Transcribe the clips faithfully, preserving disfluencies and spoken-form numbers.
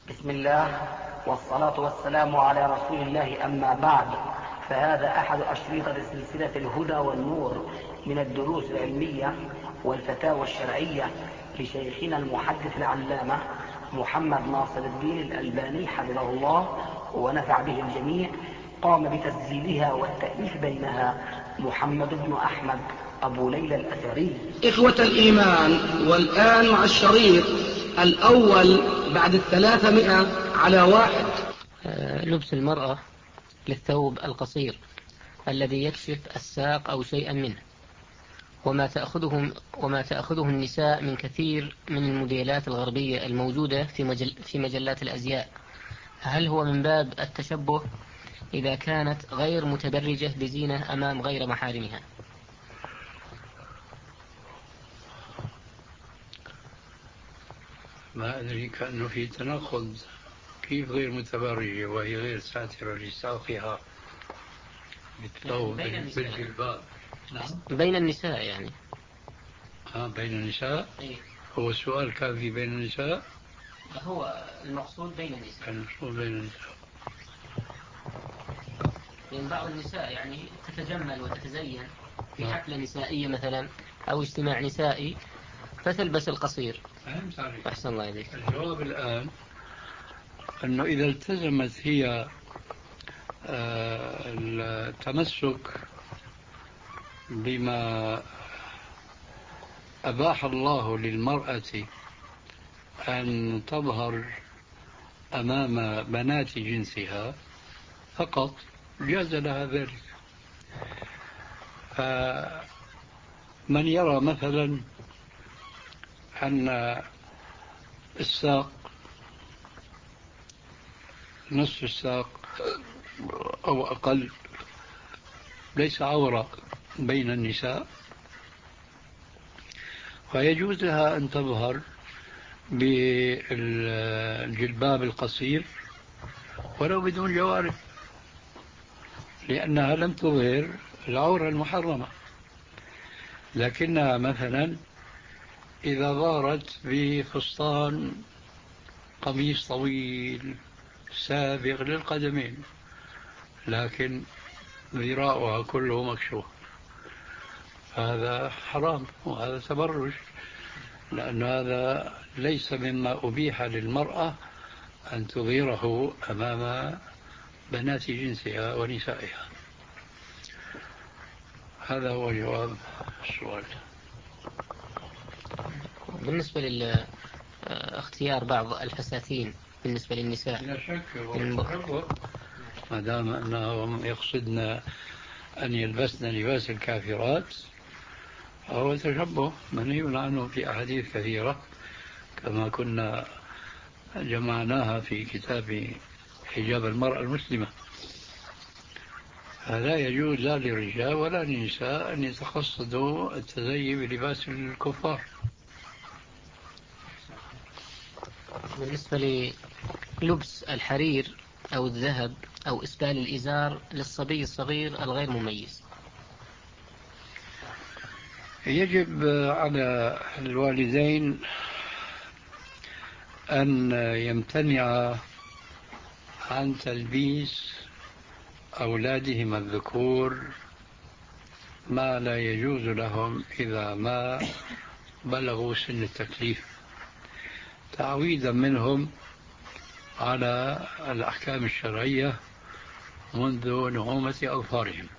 بسم الله والصلاة والسلام على رسول الله، أما بعد، فهذا أحد أشرطة سلسلة الهدى والنور من الدروس العلمية والفتاوى الشرعية لشيخنا المحدث العلامة محمد ناصر الدين الألباني حفظه الله ونفع به الجميع. قام بتسجيلها والتأليف بينها محمد بن أحمد أبو ليلى الأثري. إخوة الإيمان، والآن مع الشريط الأول بعد الثلاثمائة على واحد. لبس المرأة للثوب القصير الذي يكشف الساق أو شيئا منه، وما تأخذه, وما تأخذه النساء من كثير من الموديلات الغربية الموجودة في, مجل في مجلات الأزياء. هل هو من باب التشبه إذا كانت غير متبرجة بزينة أمام غير محارمها؟ ما أدري، كأنه في تناقض. كيف غير متبرجة وهي غير ساترة لساقها بالثوب بالجلباب؟ نعم، بين النساء يعني. آه بين النساء. إيه؟ هو السؤال كان في بين النساء؟ هو المقصود بين النساء. المقصود بين النساء. يعني بعض النساء يعني تتجمل وتتزين في حفلة نسائية مثلا أو اجتماع نسائي فتلبس القصير. فهمت عليك. أحسن الله إليك. الجواب الآن أنه إذا التزمت هي التمسك بما أباح الله للمرأة أن تظهر أمام بنات جنسها فقط، جاز لها ذلك. فمن يرى مثلا أن الساق، نصف الساق أو أقل، ليس عورة بين النساء، فيجوز لها أن تظهر بالجلباب القصير ولو بدون جوارب، لأنها لم تظهر العورة المحرمة. لكنها مثلا إذا ظهرت بفستان قميص طويل سابغ للقدمين لكن ذراعها كله مكشوف، هذا حرام وهذا تبرج، لأن هذا ليس مما أبيح للمرأة أن تظهره أمام بنات جنسها ونسائها. هذا هو جواب السؤال. بالنسبة لاختيار بعض الفساتين بالنسبة للنساء، لا شك ما دام أنهم يقصدن أن يلبسن لباس الكافرات فهو تشبه منهي عنه في أحاديث كثيرة، كما كنا جمعناها في كتاب حجاب المرأة المسلمة. فلا يجوز لا للرجال ولا للنساء أن يتقصدوا التزيي بلباس الكفار. بالنسبة للبس الحرير أو الذهب أو إسبال الإزار للصبي الصغير الغير مميز، يجب على الوالدين أن يمتنعا عن تلبيس أولادهم الذكور ما لا يجوز لهم إذا ما بلغوا سن التكليف، تعويدا منهم على الأحكام الشرعية منذ نعومة أظفارهم.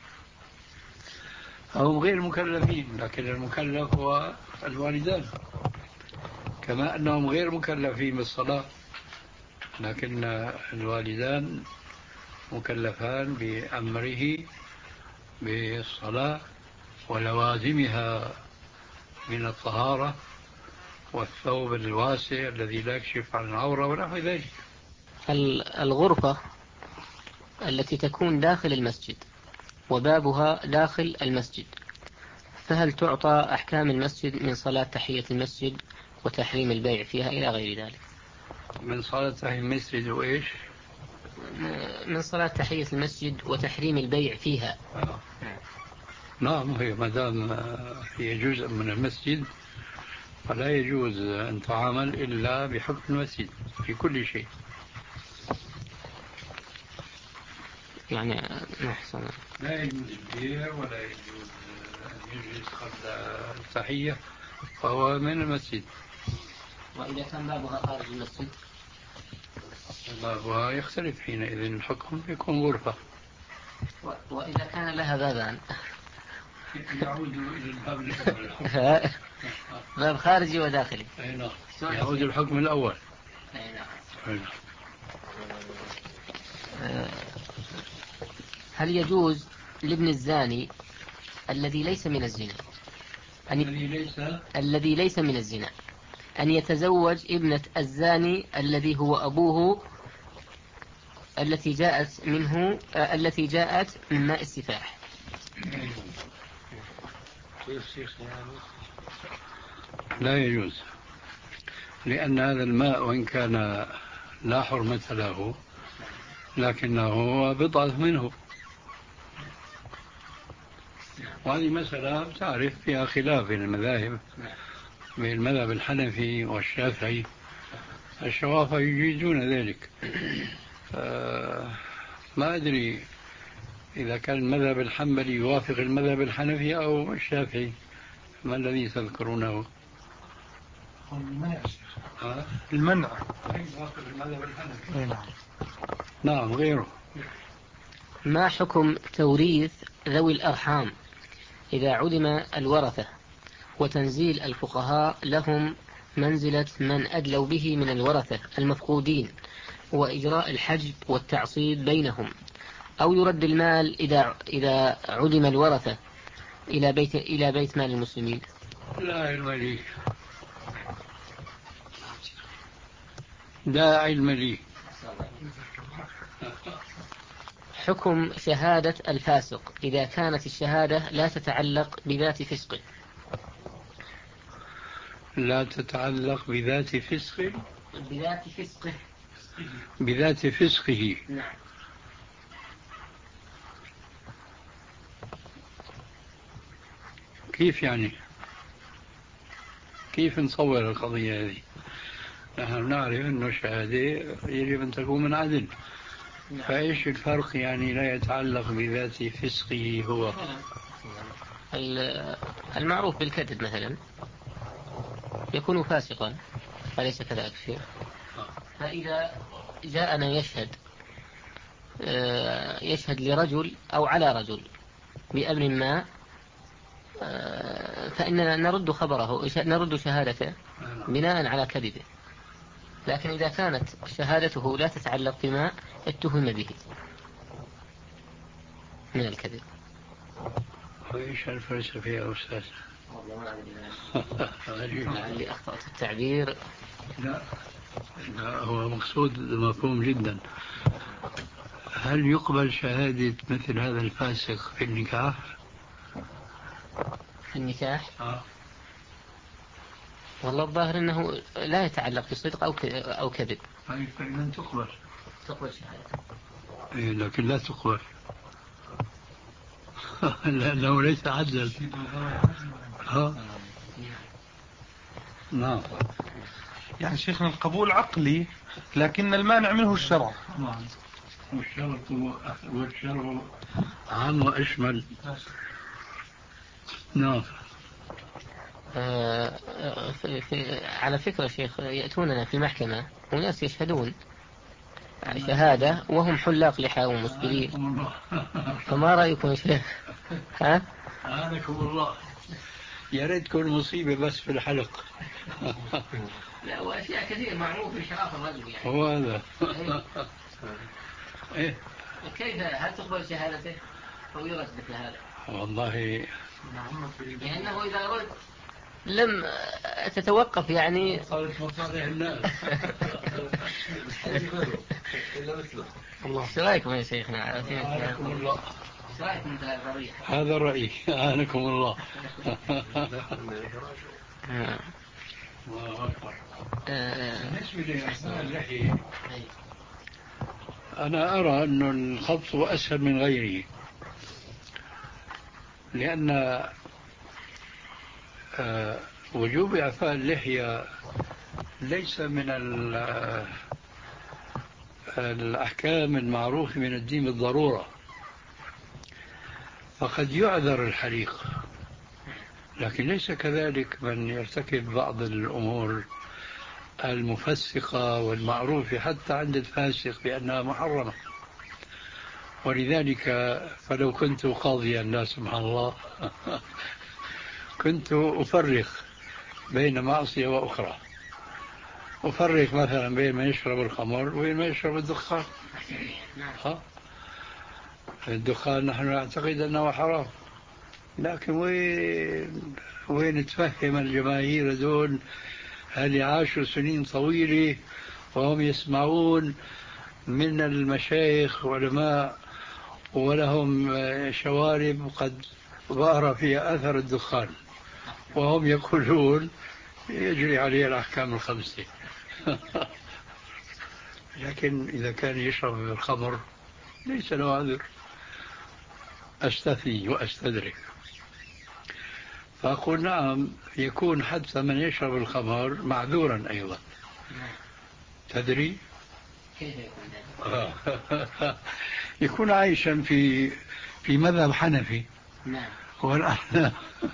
هم غير مكلفين، لكن المكلف هو الوالدان، كما أنهم غير مكلفين بالصلاة، لكن الوالدان مكلفان بأمره بالصلاة ولوازمها من الطهارة والثوب الواسع الذي لا يكشف عن العورة ونحو ذلك. الغرفة التي تكون داخل المسجد وبابها داخل المسجد، فهل تعطى أحكام المسجد من صلاة تحية المسجد وتحريم البيع فيها إلى غير ذلك؟ من صلاة تحية المسجد وإيش؟ من صلاة تحية المسجد وتحريم البيع فيها. آه. نعم، هي ما دام هي جزء من المسجد فلا يجوز أن تعامل إلا بحكم المسجد في كل شيء. يعني نحسن. لا يجوز البيع ولا يجوز أن يجلس قبل التحية، فهو من المسجد. وإذا كان بابها خارج المسجد؟ بابها يختلف حينئذ، الحكم يكون غرفة. وإذا كان لها بابان؟ يعود إلى الباب الأول. باب خارجي وداخلي. أي نعم، يعود الحكم الأول. أي نعم. أي نعم. هل يجوز لابن الزاني الذي ليس من الزنا أن الذي ليس الذي ليس من الزنا أن يتزوج ابنة الزاني الذي هو أبوه التي جاءت منه آه التي جاءت من ماء السفاح؟ لا يجوز، لأن هذا الماء وإن كان لا حرمة له لكنه بضعة منه، وهذه مسألة تعرف فيها خلاف بين المذاهب، بين المذهب الحنفي والشافعي. الشوافع يجيزون ذلك. ما أدري إذا كان المذهب الحنبلي يوافق المذهب الحنفي أو الشافعي، ما الذي تذكرونه؟ المنع يا شيخ. المنع يوافق المذهب الحنفي. نعم. نعم غيره. ما حكم توريث ذوي الأرحام إذا علم الورثة وتنزيل الفقهاء لهم منزلة من أدلوا به من الورثة المفقودين وإجراء الحجب والتعصيب بينهم، أو يرد المال إذا إذا علم الورثة إلى بيت إلى بيت مال المسلمين؟ لا علم لي، لا علم لي. حكم شهادة الفاسق إذا كانت الشهادة لا تتعلق بذات فسقه؟ لا تتعلق بذات فسقه. بذات فسقه. بذات فسقه. نعم. كيف يعني؟ كيف نصور القضية هذه؟ نحن نعرف أن الشهادة يجب أن تكون من عدل. نعم. فإيش الفرق يعني لا يتعلق بذات فسقه هو؟ المعروف بالكذب مثلا يكون فاسقا، أليس كذلك شيء؟ فإذا جاءنا يشهد يشهد لرجل أو على رجل بأمر ما، فإننا نرد خبره، نرد شهادته بناء على كذبه. لكن إذا كانت شهادته لا تتعلق بما اتهم به من الكذب. وإيش الفلسفة يا أستاذ؟ لعلي أخطأت التعبير. لا. لا، هو مقصود مفهوم جدا. هل يقبل شهادة مثل هذا الفاسق في النكاح؟ في النكاح؟ آه. والله الظاهر أنه لا يتعلق بصدق أو أو كذب. طيب فإذا تقبل. تقبل شهادة. إيه لكن لا تقبل لأنه ليس عدلا. ها؟ نعم. يعني شيخنا القبول عقلي لكن المانع منه الشرع. نعم. والشرع والشرع عام وأشمل. نعم. آه في في على فكرة شيخ، يأتوننا في المحكمة وناس يشهدون شهادة وهم حلاق لحى ومسبلين. فما رأيكم يا شيخ؟ ها؟ أعانكم الله. يا ريت تكون مصيبة بس في الحلق. لا، وأشياء كثير معروف بشرف الرجل يعني. هو هذا. إيه؟ كيف هل تقبل شهادته أو يرد مثل هذا؟ والله لأنه إذا رد لم تتوقف يعني صارت مصالح الناس. الله. ايش رايكم يا شيخنا؟ أعانكم الله. ايش رايكم في هذا الرأي؟ هذا الرأي. أعانكم الله. الله أكبر. بالنسبة لأسماء اللحية أنا أرى أن الخط أسهل من غيره، لأن وجوب إعفاء اللحية ليس من الأحكام المعروفة من الدين بالضرورة، فقد يعذر الحريق، لكن ليس كذلك من يرتكب بعض الأمور المفسقة والمعروفة حتى عند الفاسق بأنها محرمة. ولذلك فلو كنت قاضيا لا سمح الله كنت أفرق بين معصية وأخرى، أفرق مثلا بين ما يشرب الخمر وبين ما يشرب الدخان. ها؟ الدخان نحن نعتقد أنه حرام، لكن وين وين تفهم الجماهير دول اللي عاشوا سنين طويلة وهم يسمعون من المشايخ علماء ولهم شوارب قد ظهر فيها أثر الدخان، وهم يقولون يجري عليه الأحكام الخمسة. لكن إذا كان يشرب الخمر ليس له عذر. أستثني وأستدرك، فأقول نعم يكون حتى من يشرب الخمر معذورا أيضا. تدري يكون عايشا في في مذهب حنفي. نعم. والأحناف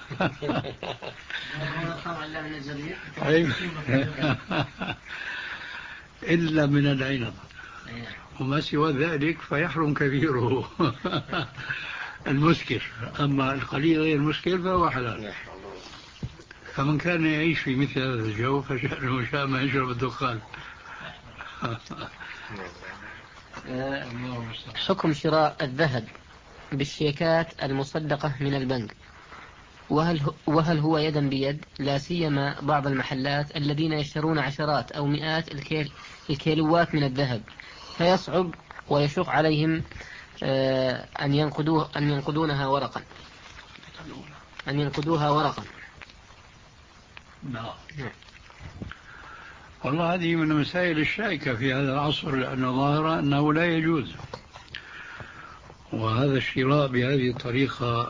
إلا من العنب وما سوى ذلك فيحرم كبيره المسكر، أما القليل غير المسكر فهو حلال. فمن كان يعيش في مثل هذا الجو فشأنه شاء ما يشرب الدخان. حكم شراء الذهب بالشيكات المصدقة من البنك، وهل وهل هو يدا بيد، لا سيما بعض المحلات الذين يشترون عشرات أو مئات الكيل الكيلوات من الذهب، فيصعب ويشق عليهم أن ينقدوه أن ينقدونها ورقا أن ينقدوها ورقا. نعم. والله هذه من المسائل الشائكة في هذا العصر، لأنه ظاهر أنه لا يجوز، وهذا الشراء بهذه الطريقة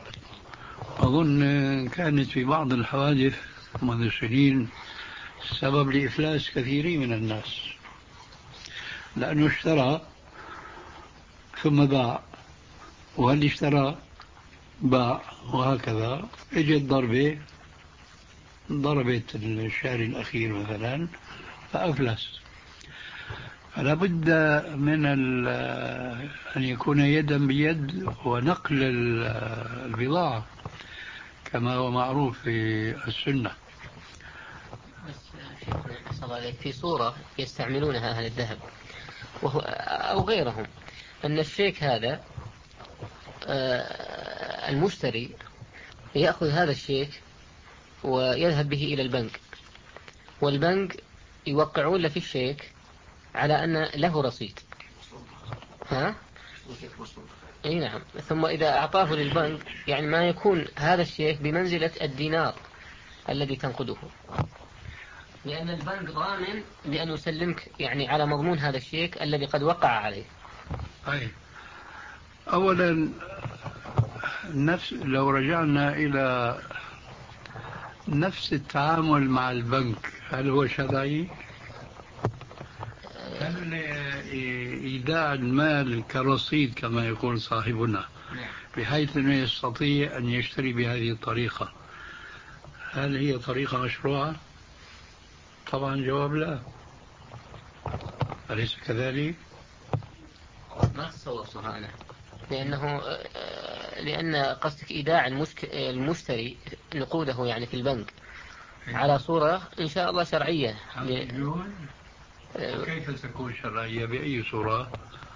أظن كانت في بعض الحوادث منذ سنين سبب لإفلاس كثيرين من الناس، لأنه اشترى ثم باع، وهل اشترى باع، وهكذا اجت ضربة ضربت الشهر الأخير مثلا فأفلس. فلا بد من أن يكون يدا بيد ونقل البضاعة كما هو معروف في السنة. بس في صورة يستعملونها أهل الذهب وهو أو غيرهم، أن الشيك هذا المشتري يأخذ هذا الشيك ويذهب به إلى البنك، والبنك يوقعون له في الشيك على أن له رصيد. ها؟ أي نعم. ثم إذا أعطاه للبنك يعني ما يكون هذا الشيك بمنزلة الدينار الذي تنقده، لأن البنك ضامن بأن يسلمك يعني على مضمون هذا الشيك الذي قد وقع عليه. أي أولا نفس لو رجعنا إلى نفس التعامل مع البنك، هل هو شرعي؟ هل إيداع المال كرصيد كما يقول صاحبنا بحيث أنه يستطيع أن يشتري بهذه الطريقة، هل هي طريقة مشروعة؟ طبعا جواب لا، أليس كذلك؟ ما تصورتها أنا، لأنه لأن قصدك إيداع المشتري نقوده يعني في البنك على صورة إن شاء الله شرعية. كيف تكون شرعية؟ بأي صورة؟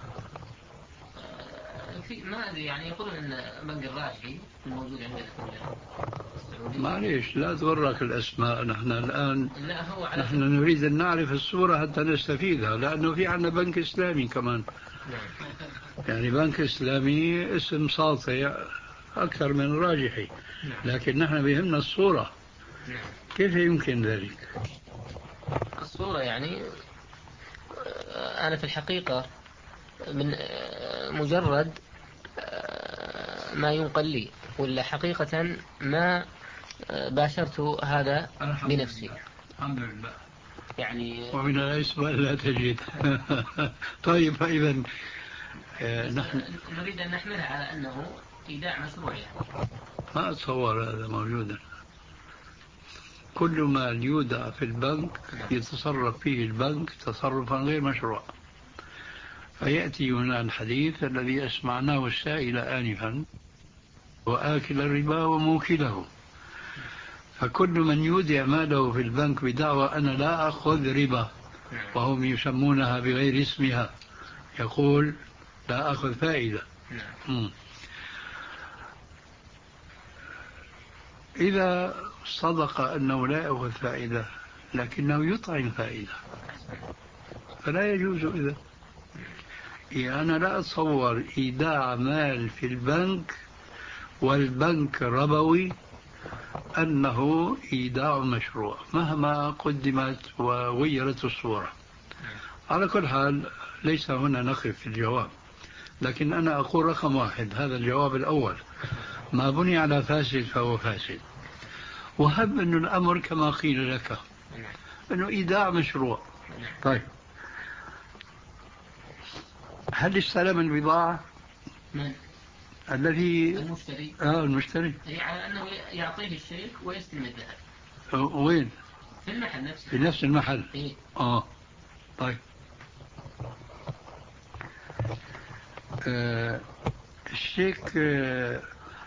في ما أدري يعني يقولون أن بنك الراجحي الموجود عندنا في معليش لا تغرك الأسماء، نحن الآن لا هو نحن نريد أن نعرف الصورة حتى نستفيدها، لأنه في عنا بنك إسلامي كمان. يعني بنك إسلامي اسم ساطع أكثر من راجحي، لكن نحن بهمنا الصورة. كيف يمكن ذلك؟ الصورة يعني أنا في الحقيقة من مجرد ما ينقل لي، ولا حقيقة ما باشرت هذا بنفسي. الحمد لله. يعني ومن الأسباب لا تجد. طيب فإذا نحن نريد أن نحملها على أنه إيداع مشروع يعني. ما أتصور هذا موجودا. كل ما يودع في البنك يتصرف فيه البنك تصرفا غير مشروع. فيأتي هنا الحديث الذي أسمعناه السائل آنفا وآكل الربا وموكله. فكل من يودع ماله في البنك بدعوى أنا لا أخذ ربا، وهم يسمونها بغير اسمها، يقول لا أخذ فائدة. م. إذا صدق أنه لا يأخذ فائدة لكنه يطعم فائدة فلا يجوز. إذا يعني أنا لا أتصور إيداع مال في البنك والبنك ربوي أنه إيداع مشروع مهما قدمت وغيرت الصورة. على كل حال ليس هنا نقف في الجواب، لكن أنا أقول رقم واحد، هذا الجواب الأول، ما بني على فاسد فهو فاسد. وهب أن الأمر كما قيل لك أنه إيداع مشروع. طيب هل استلم البضاعة؟ من؟ الذي المشتري. آه المشتري هي على أنه يعطيه الشيك ويستلم الذهب. وين؟ في المحل نفسه. في نفس المحل. إيه؟ آه طيب. آه الشيك آه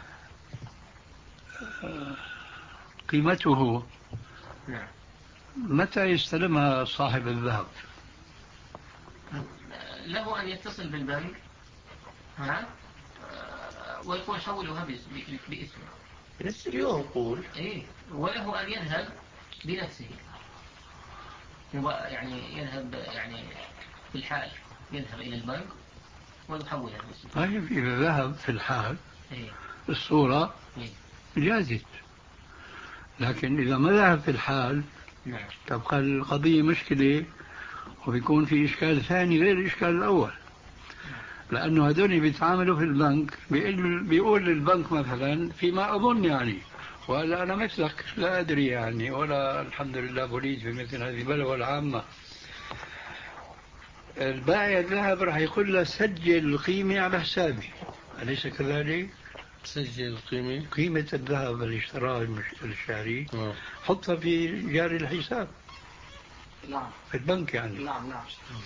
آه قيمته نعم. متى يستلمها صاحب الذهب؟ له أن يتصل بالبنك ها ويقول حولها باسمه نفس اليوم قول. إيه، وله أن يذهب بنفسه، يعني يذهب يعني في الحال يذهب إلى البنك ويحولها باسمه. طيب إذا ذهب في الحال إيه؟ الصورة إيه؟ جازت، لكن إذا ما ذهب في الحال نعم. تبقى القضية مشكلة وبيكون في إشكال ثاني غير الإشكال الأول. لأنه هذول بيتعاملوا في البنك، بيقول, بيقول للبنك مثلا فيما أظن يعني، ولا أنا مثلك لا أدري يعني، ولا الحمد لله بوليد في مثل هذه البلوى العامة. البائع الذهب راح يقول له سجل القيمة على حسابي، أليس كذلك؟ سجل القيمة، قيمة الذهب اللي اشتراه الشاري آه. حطها في جاري الحساب. نعم. في البنك يعني. نعم نعم.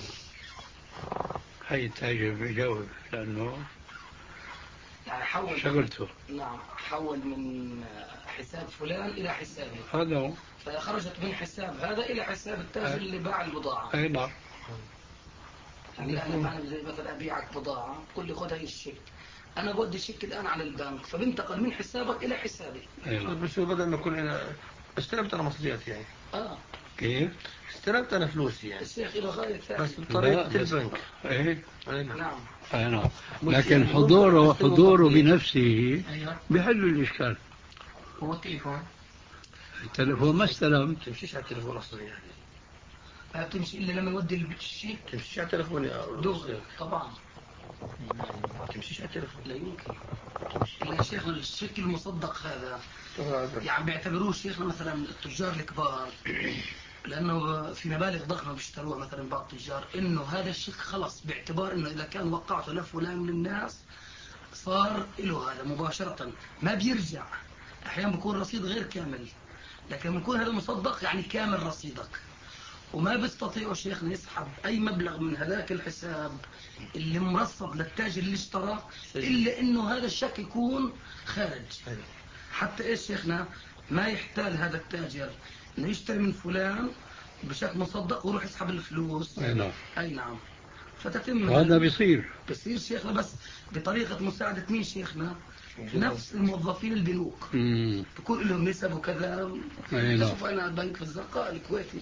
هاي التاجر بيجاوب لأنه يعني حول شغلته. نعم، حول من حساب فلان إلى حسابه، هذا هو. فخرجت من حساب هذا إلى حساب التاجر اللي باع البضاعة. أي نعم. يعني أنا معنا زي مثلا أبيعك بضاعة تقول لي خذ هاي الشيك، أنا بودي الشيك الآن على البنك فبنتقل من حسابك إلى حسابي. أي نعم. بس بدل ما أكون أنا استلمت أنا مصريات يعني. آه. كيف؟ استلمت أنا فلوسي يعني. الشيخ إلى غاية ثانية. بس بطريقة البنك. إيه؟ نعم. أي نعم. مش لكن يعني حضوره ممكن أستلم حضوره مصريات. بنفسه أيوة. بيحل الإشكال. هو التليفون. التليفون ما استلم. تمشيش على التليفون أصلا يعني. لا تمشي إلا لما يودي الشيك. تمشيش على التليفون يا دغري طبعا. تمشيش على التليفون. لا يمكن. إلا شيخ الشيك المصدق هذا يعني بيعتبروه شيخنا مثلا التجار الكبار، لأنه في مبالغ ضخمة بيشتروها مثلا بعض التجار، إنه هذا الشيك خلص باعتبار إنه إذا كان وقعته لفلان من الناس صار له هذا مباشرة ما بيرجع. أحيانا بيكون رصيد غير كامل، لكن بيكون هذا مصدق يعني كامل رصيدك، وما بيستطيعوا شيخنا يسحب أي مبلغ من هذاك الحساب اللي مرصد للتاجر اللي اشترى إلا إنه هذا الشك يكون خارج. حتى إيش شيخنا ما يحتال هذا التاجر إنه يشتري من فلان بشكل مصدق ويروح يسحب الفلوس. أي نعم. أي نعم. فتتم هذا بيصير بيصير شيخنا بس بطريقة مساعدة مين شيخنا؟ نفس الموظفين البنوك بكون لهم نسب وكذا. شوف أنا البنك في الزرقاء الكويتي.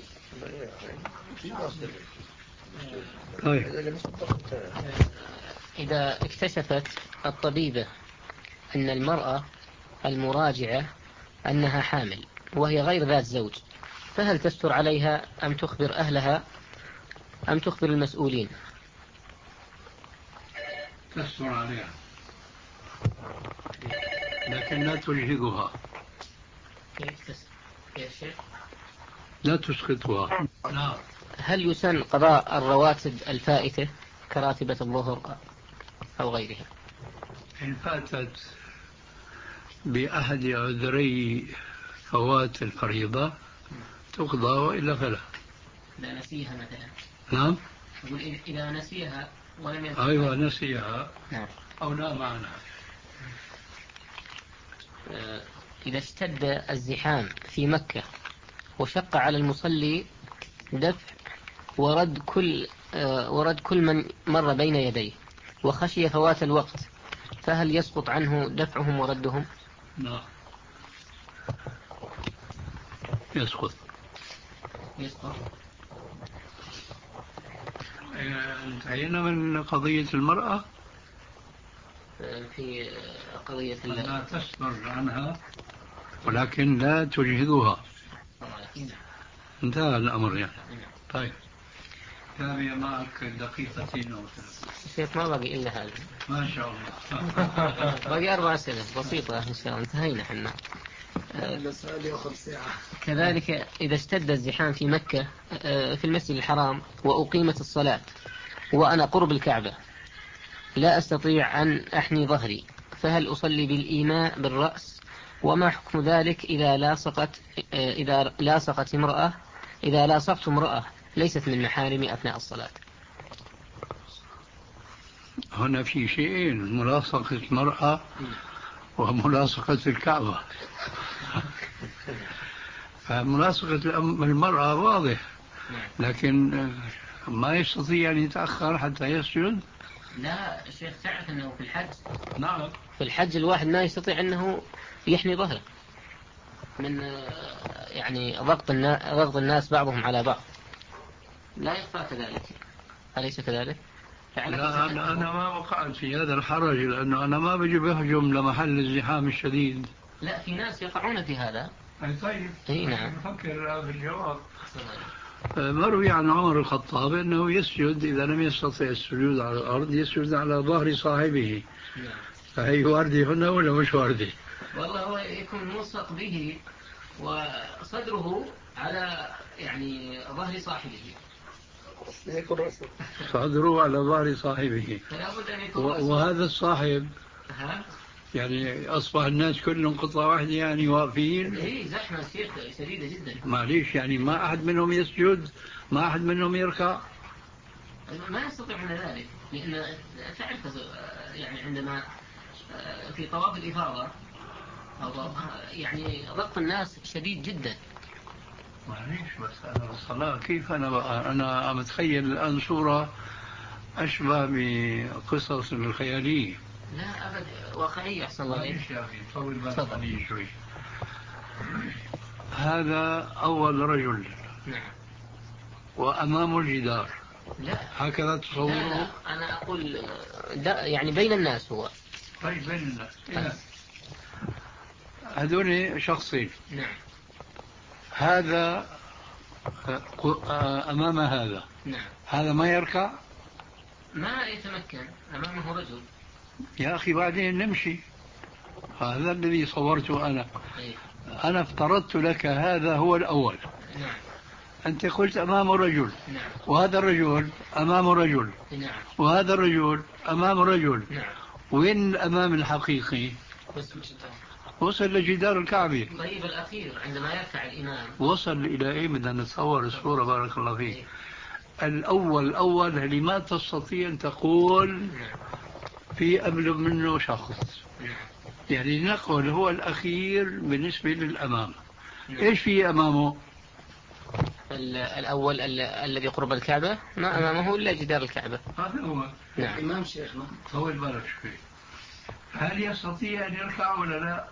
طيب. إذا اكتشفت الطبيبة أن المرأة المراجعة أنها حامل وهي غير ذات زوج، فهل تستر عليها أم تخبر أهلها أم تخبر المسؤولين؟ تستر عليها لكن لا تجهدها. كيف تستر؟ كيف شيخ؟ لا تسقطها. نعم. هل يسن قضاء الرواتب الفائتة كراتبة الظهر أو غيرها؟ إن فاتت بأحد عذري فوات الفريضة تقضى وإلا فلا. إذا نسيها مثلا. نعم. أقول إذا نسيها ولم يذكرها. أيوة نسيها. نعم. أو نام عنها. إذا اشتد الزحام في مكة وشق على المصلي دفع ورد كل ورد كل من مر بين يديه وخشي فوات الوقت، فهل يسقط عنه دفعهم وردهم؟ نعم يسقط. يسقط. انتهينا من قضية المرأة. في قضية لا تسبر عنها ولكن لا تجهدها. انتهى الأمر يعني. طيب تابع معك دقيقتين أو ثلاث. شيخ ما بقي إلا هذا. ما شاء الله. باقي أربع أسئلة بسيطة إن شاء الله انتهينا احنا. كذلك إذا اشتد الزحام في مكة في المسجد الحرام وأقيمت الصلاة وأنا قرب الكعبة لا أستطيع أن أحني ظهري، فهل أصلي بالإيماء بالرأس؟ وما حكم ذلك إذا لاصقت إذا لاصقت امرأة إذا لاصقت امرأة ليست من محارمي أثناء الصلاة؟ هنا في شيئين، ملاصقة المرأة وملاصقة الكعبة. فملاصقة المرأة واضح، لكن ما يستطيع أن يتأخر حتى يسجد. لا الشيخ تعرف أنه في الحج. نعم. في الحج الواحد ما يستطيع أنه يحني ظهره من يعني ضغط الناس ضغط الناس بعضهم على بعض. لا يخفى كذلك، أليس كذلك؟ لا أنا, أنا ما وقعت في هذا الحرج، لأنه أنا ما بجي بهجم لمحل الزحام الشديد. لا في ناس يقعون في هذا. أي طيب. أي نعم. نفكر في الجواب. مروي عن عمر الخطاب أنه يسجد إذا لم يستطع السجود على الأرض يسجد على ظهر صاحبه. نعم. فهي واردة هنا ولا مش واردة؟ والله هو يكون ملصق به وصدره على يعني ظهر صاحبه. صدره على ظهر صاحبه. وهذا الصاحب ها؟ يعني أصبح الناس كلهم قطعة واحدة يعني واقفين. إيه زحمة شيخ شديدة جدا. معليش يعني ما أحد منهم يسجد، ما أحد منهم يركع. ما يستطيعون ذلك، لأن تعرف يعني عندما في طواف الإفاضة يعني ضغط الناس شديد جدا. معليش بس أنا بالصلاة كيف أنا بقى أنا متخيل الآن صورة أشبه بقصص الخيالية. لا أبد واقعية أحسن الله عليك. طول بالك شوي. هذا أول رجل. نعم. وأمامه الجدار. لا هكذا تصوره. لا لا أنا أقول لا يعني بين الناس هو. طيب بين الناس. طيب. هذول شخصين. نعم. هذا أمام هذا. نعم. هذا ما يركع. ما يتمكن أمامه رجل. يا أخي بعدين نمشي. هذا الذي صورته أنا. أيه. أنا افترضت لك هذا هو الأول. نعم. أنت قلت أمامه رجل. نعم. وهذا الرجل أمامه رجل. نعم. وهذا الرجل أمامه رجل. نعم. وين الأمام الحقيقي؟ وصل لجدار الكعبة. طيب الأخير عندما يركع الإمام وصل إلى إيه؟ بدنا نتصور الصورة بارك الله فيك. الأول الأول اللي ما تستطيع أن تقول في أبلغ منه شخص. يعني نقول هو الأخير بالنسبة للأمام. إيش في أمامه؟ الأول الذي قرب الكعبة ما أمامه إلا جدار الكعبة. هذا هو. نعم. الإمام شيخنا طول بالك شوي. هل يستطيع أن يركع ولا لا؟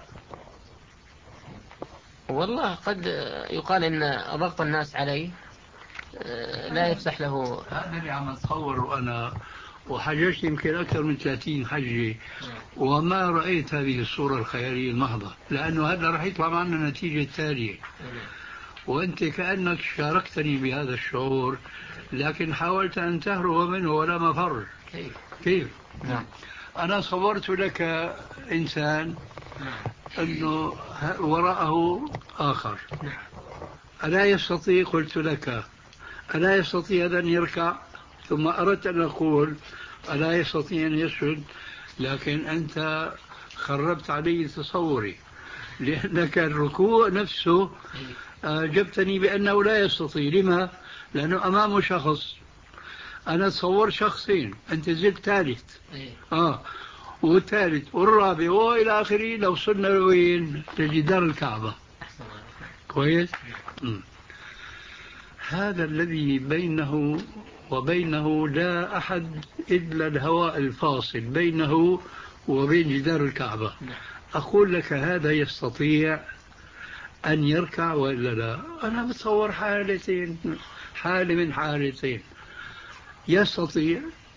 والله قد يقال إن ضغط الناس عليه لا يفسح له. هذا اللي عم أتصوره أنا، وحججت يمكن أكثر من ثلاثين حجة وما رأيت هذه الصورة الخيالية المحضة، لأنه هذا رح يطلع معنا النتيجة التالية. وأنت كأنك شاركتني بهذا الشعور، لكن حاولت أن تهرب منه ولا مفر. كيف؟ كيف؟ نعم. أنا صورت لك إنسان أنه وراءه آخر. ألا يستطيع؟ قلت لك ألا يستطيع أن يركع؟ ثم أردت أن أقول ألا يستطيع أن يسجد، لكن أنت خربت علي تصوري، لأنك الركوع نفسه جبتني بأنه لا يستطيع. لما؟ لأنه أمامه شخص، أنا تصور شخصين، أنت زلت ثالث آه والثالث والرابع وإلى آخره. لو صرنا وين؟ لجدار الكعبة. كويس. م. هذا الذي بينه وبينه لا أحد إلا الهواء الفاصل بينه وبين جدار الكعبة. أقول لك هذا يستطيع أن يركع وإلا لا؟ أنا بتصور حالتين، حالة من حالتين، يستطيع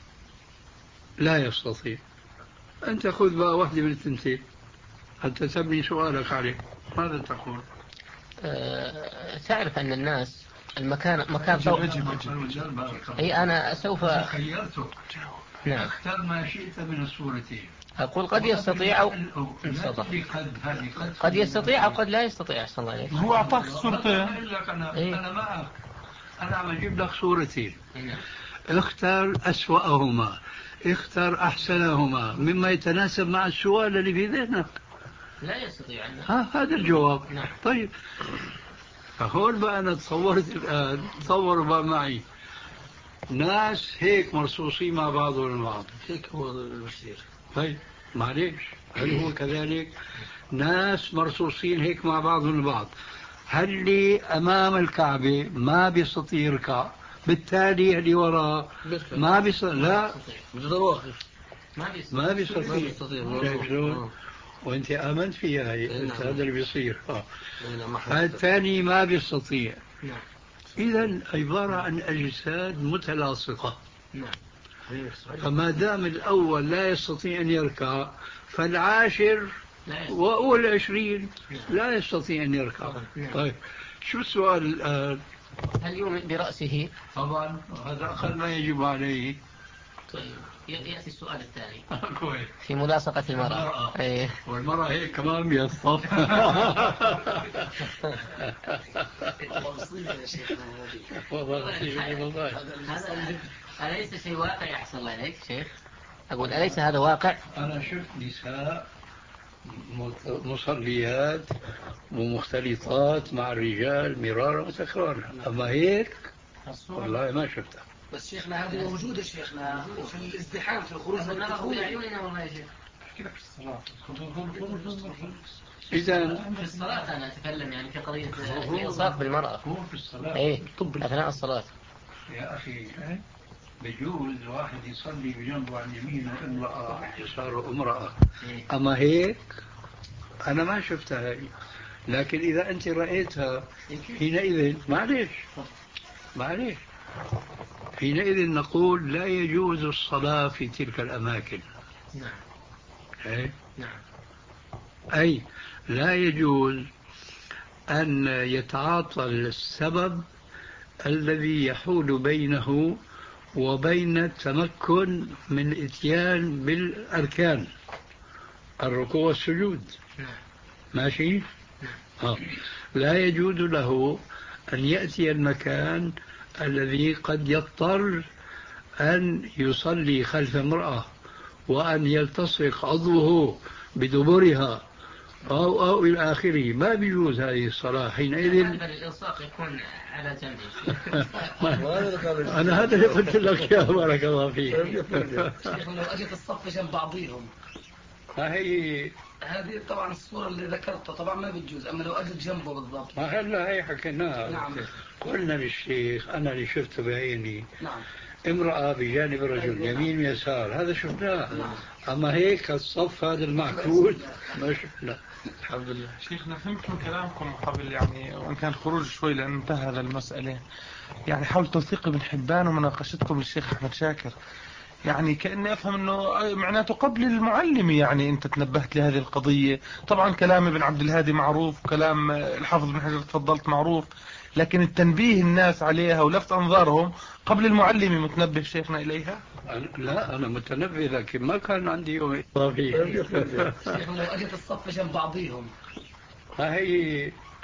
لا يستطيع. أنت خذ بقى واحدة من الثنتين حتى تبني سؤالك عليه. ماذا تقول؟ أه تعرف أن الناس المكان مكان طو... أي أنا سوف خيرته. نعم. اختر ما شئت من الصورتين. أقول قد يستطيع أو قد قد يستطيع أو قد لا يستطيع. أحسن الله عليك. هو أعطاك الصورتين. أنا إيه؟ أنا معك، أنا عم أجيب لك صورتين. اختر أسوأهما، اختر أحسنهما مما يتناسب مع السؤال اللي في ذهنك. لا يستطيع أن... ها هذا الجواب. نعم. طيب فهون بقى أنا تصورت الآن، تصوروا بقى معي ناس هيك مرصوصين مع بعضهم البعض. هيك هو المسير. طيب معليش، هل هو كذلك؟ ناس مرصوصين هيك مع بعضهم البعض، هل اللي أمام الكعبة ما بيستطيع يركع، بالتالي اللي وراء ما بيستطيع. لا بده واقف. ما بيستطيع. ما بيستطيع. وانت آمنت فيها هي. هذا اللي بيصير. هذا الثاني ما بيستطيع. إذن عبارة عن أجساد متلاصقة. فما دام الأول لا يستطيع أن يركع، فالعاشر وأول عشرين لا يستطيع أن يركع. طيب شو السؤال الآن؟ هل يؤمن برأسه؟ طبعا هذا أقل ما يجب عليه. طيب يأتي السؤال الثاني. كويس. في ملاصقة المرأة. المرأة. أيه. والمرأة هيك كمان بيصطف. هذا أليس شيء واقع يحصل الله عليك شيخ؟ أقول أليس هذا واقع؟ أنا شفت نساء مصليات ومختلطات مع الرجال مرارا وتكرارا، أما هيك والله ما شفتها. بس شيخنا هذه موجودة شيخنا وفي الازدحام في الخروج من الدخول. والله يا شيخ. إذا في الصلاة أنا أتكلم يعني في قضية الإلصاق بالمرأة. هو في الصلاة. إيه أثناء الصلاة. يا أخي بجوز واحد يصلي بجنبه عن يمينه امرأة عن يساره امرأة، أما هيك أنا ما شفتها هي. لكن إذا أنت رأيتها حينئذ معليش معليش حينئذ نقول لا يجوز الصلاة في تلك الأماكن. نعم. أي؟ نعم. أي لا يجوز أن يتعاطى السبب الذي يحول بينه وبين التمكن من الاتيان بالأركان الركوع والسجود. ماشي؟ آه. لا يجوز له أن يأتي المكان الذي قد يضطر أن يصلي خلف امرأة وأن يلتصق عضوه بدبرها أو أو إلى آخره. ما بيجوز هذه الصلاة حينئذ. الإلصاق يكون على جنبه. أنا هذا اللي قلت لك يا بارك الله فيك. شيخنا لو أجت الصف جنب بعضيهم، ما هي هذه طبعا الصورة اللي ذكرتها طبعا ما بتجوز، أما لو أجت جنبه بالضبط. ما هلا هي حكيناها. نعم. قلنا للشيخ أنا اللي شفته بعيني. نعم. امرأة بجانب الرجل يمين ويسار، هذا شفناه. أما هيك الصف هذا المعقول ما شفنا. الحمد لله. شيخنا فهمت من كلامكم قبل يعني وإن كان خروج شوي لأن انتهى هذا المسألة، يعني حول توثيق ابن حبان ومناقشتكم للشيخ أحمد شاكر، يعني كأني أفهم أنه معناته قبل المعلمي، يعني أنت تنبهت لهذه القضية. طبعا كلام ابن عبد الهادي معروف وكلام الحافظ بن حجر تفضلت معروف، لكن التنبيه الناس عليها ولفت أنظارهم قبل المعلم متنبه شيخنا إليها؟ لا أنا متنبه لكن ما كان عندي يوم إضافي. شيخنا لو أجت الصف جنب بعضيهم، ما هي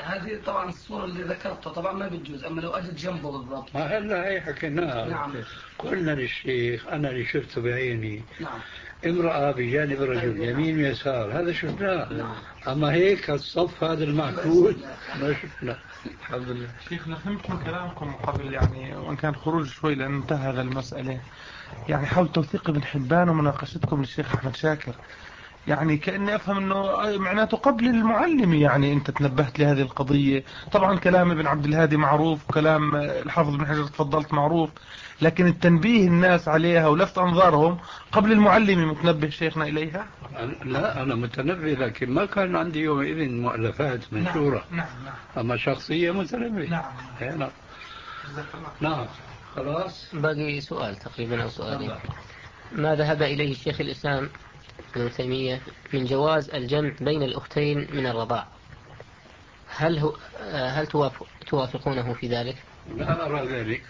هذه طبعا الصورة اللي ذكرتها طبعا ما بتجوز، أما لو أجد جنبه بالضبط. ما هلا هي حكيناها. نعم. قلنا للشيخ أنا اللي شفته بعيني نعم. امرأة بجانب رجل يمين ويسار، هذا شفناه. نعم. أما هيك الصف هذا المعقول ما شفنا. الحمد لله. شيخنا فهمت من كلامكم قبل يعني وإن كان خروج شوي لأن انتهى هذا المسألة، يعني حول توثيق ابن حبان ومناقشتكم للشيخ أحمد شاكر، يعني كأني أفهم أنه معناته قبل المعلم، يعني أنت تنبهت لهذه القضية. طبعا كلام ابن عبد الهادي معروف وكلام الحافظ بن حجر تفضلت معروف، لكن التنبيه الناس عليها ولفت أنظارهم قبل المعلم متنبه شيخنا إليها. لا أنا متنبه، لكن ما كان عندي يومئذ مؤلفات منشورة. نعم نعم. أما شخصية متنبه. نعم نعم. نعم. خلاص. باقي سؤال تقريبا أو سؤالين. ما ذهب إليه الشيخ الإسلام ابن تيمية من جواز الجمع بين الأختين من الرضاع، هل هو هل توافق توافقونه في ذلك؟ لا أرى ذلك،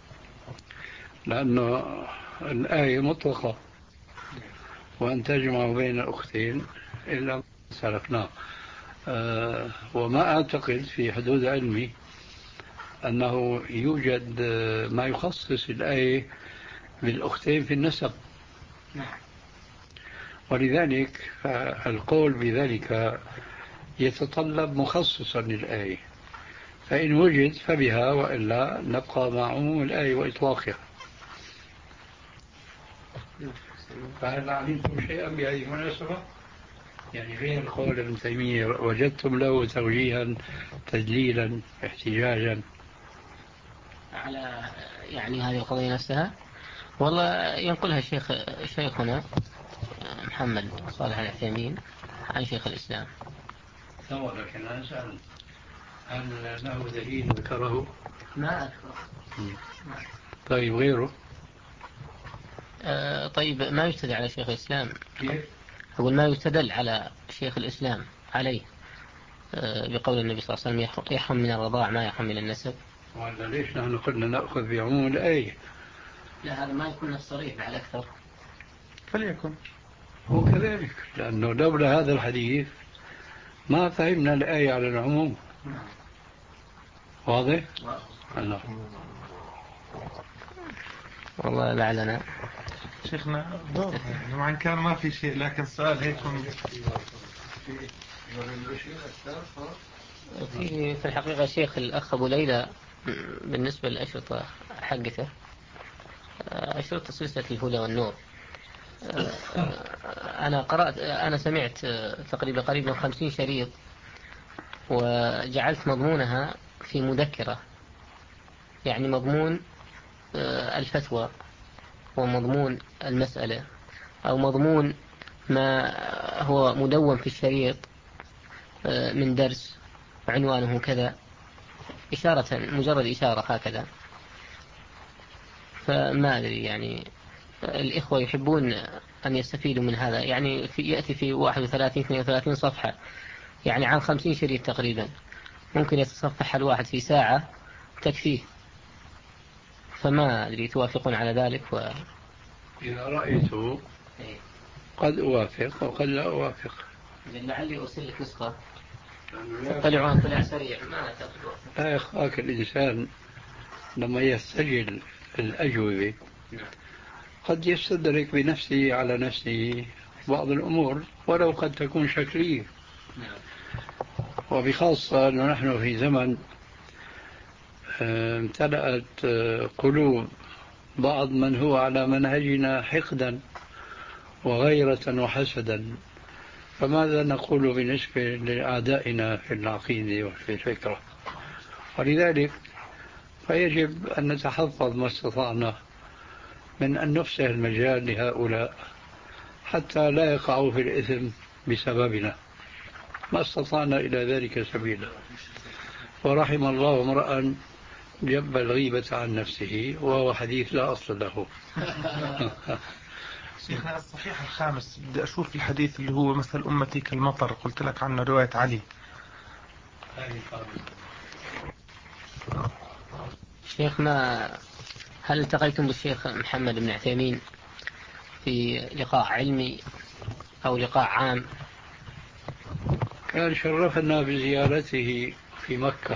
لأنه الآية مطلقة وأن تجمع بين الأختين إلا ما سلفناه. أه وما أعتقد في حدود علمي أنه يوجد ما يخصص الآية بالأختين في النسب، ولذلك القول بذلك يتطلب مخصصا للآية، فإن وجد فبها وإلا نبقى مع عموم الآية وإطلاقها. فهل علمتم شيئا بهذه المناسبة؟ يعني غير قول ابن تيمية وجدتم له توجيها تدليلا احتجاجا على يعني هذه القضية نفسها؟ والله ينقلها الشيخ شيخنا محمد صالح العثيمين عن شيخ الإسلام. سوى، لكن أنا أسأل هل له دليل ذكره؟ ما أذكر. طيب غيره؟ آه طيب ما يستدل على شيخ الإسلام؟ كيف؟ أقول ما يستدل على شيخ الإسلام عليه آه بقول النبي صلى الله عليه وسلم يحرم من الرضاع ما يحرم من النسب. وعلى ليش نحن قلنا نأخذ بعموم الآية؟ لا هذا ما يكون صريح بعد أكثر. فليكن هو كذلك، لأنه لولا هذا الحديث ما فهمنا الآية على العموم. واضح؟ الله. والله لعلنا شيخنا دور يعني وإن كان ما في شيء، لكن سؤال هيك في في الحقيقة شيخ الأخ أبو ليلى بالنسبة للأشرطة حقته، أشرطة سلسلة الهدى والنور، أنا قرأت أنا سمعت تقريبا قريبا خمسين شريط وجعلت مضمونها في مذكرة، يعني مضمون الفتوى ومضمون المسألة أو مضمون ما هو مدون في الشريط من درس عنوانه كذا، إشارة مجرد إشارة هكذا. فما أدري يعني الإخوة يحبون أن يستفيدوا من هذا، يعني في يأتي في واحد وثلاثين اثنين وثلاثين صفحة، يعني عن خمسين شريط تقريبا، ممكن يتصفح الواحد في ساعة تكفيه. فما أدري توافقون على ذلك؟ و... إذا رأيته قد أوافق وقد لا أوافق. لعلي أرسل لك نسخة تطلعون طلع سريع ما تأخذ. لا يخاك الإنسان لما يستجل الأجوبة قد يستدرك بنفسه على نفسه بعض الأمور ولو قد تكون شكلية، وبخاصة أنه نحن في زمن امتلأت قلوب بعض من هو على منهجنا حقدا وغيرة وحسدا، فماذا نقول بالنسبة لأعدائنا في العقيدة وفي الفكرة؟ ولذلك فيجب أن نتحفظ ما استطعنا من أن نفسح المجال لهؤلاء حتى لا يقعوا في الإثم بسببنا، ما استطعنا إلى ذلك سبيلا. ورحم الله امرأ جب الغيبة عن نفسه وهو حديث لا أصل له. شيخنا الصحيح الخامس بدي أشوف الحديث اللي هو مثل أمتي كالمطر، قلت لك عنه رواية علي. شيخ ما هل التقيتم بالشيخ محمد بن عثيمين في لقاء علمي أو لقاء عام؟ كان شرفنا بزيارته في في مكة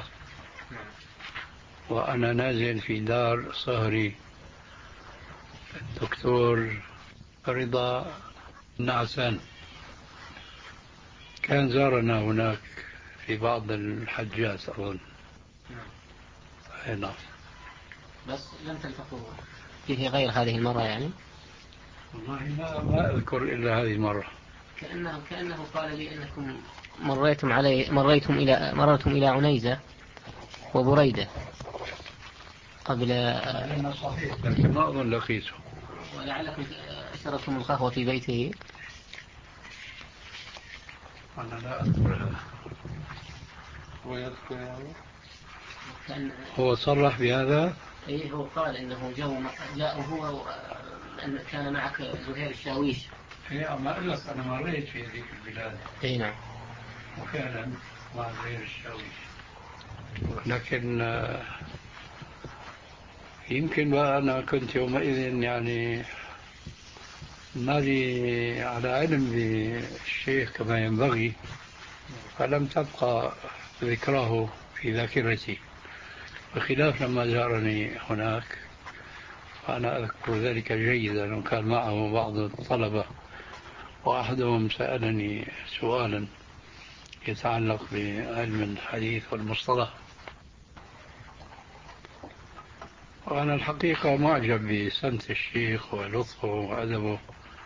وأنا نازل في دار صهري الدكتور رضا النعسان، كان زارنا هناك في بعض الحجات أظن. نعم. بس لم تلتقوا فيه غير هذه المرة يعني؟ والله ما, ما أذكر إلا هذه المرة. كأنه كأنه قال لي أنكم مريتم علي مريتم إلى مررتم إلى عنيزة وبريدة قبل. صحيح لكن ما أظن لقيته. ولعلكم شربتم القهوة في بيته. أنا لا أذكر هذا. هو يذكر يعني كان هو صرح بهذا؟ إيه، هو قال إنه جو جاء هو أن كان معك زهير الشاويش. إيه ما أقول لك أنا مريت في هذيك البلاد. إيه نعم. وفعلا مع زهير الشاويش، لكن يمكن بقى أنا كنت يومئذ يعني مالي على علم بالشيخ كما ينبغي، فلم تبقى ذكراه في ذاكرتي، بخلاف لما زارني هناك فأنا أذكر ذلك جيدا. وكان معه بعض الطلبة وأحدهم سألني سؤالا يتعلق بعلم الحديث والمصطلح، وأنا الحقيقة معجب بسمت الشيخ ولطفه وأدبه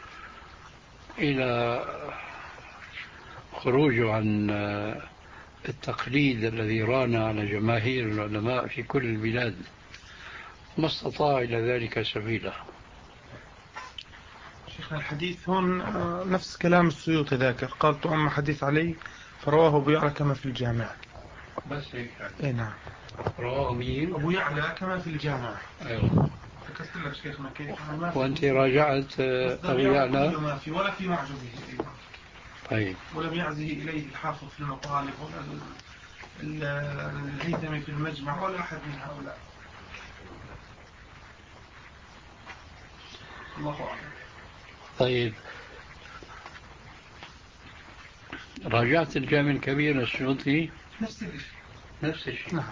إلى خروجه عن التقليد الذي ران على جماهير العلماء في كل البلاد، ما استطاع إلى ذلك سبيلا. شيخنا الحديث هون نفس كلام السيوطي ذاكر، قال أما حديث علي فرواه أبو يعلى كما في الجامع. بس هيك يعني. إيه نعم. رواه مين؟ أبو يعلى كما في الجامع. أيوه. فكرت لك شيخنا كيف. وأنت راجعت أبو يعلى؟ ما في ولا في معجبه أيضا. طيب. ولم يعزه إليه الحافظ في المطالب ولا الهيثمي في المجمع ولا أحد من هؤلاء. الله أعلم. طيب راجعت الجامع الكبير السيوطي؟ نفس الشيء. نفس الشيء. نعم.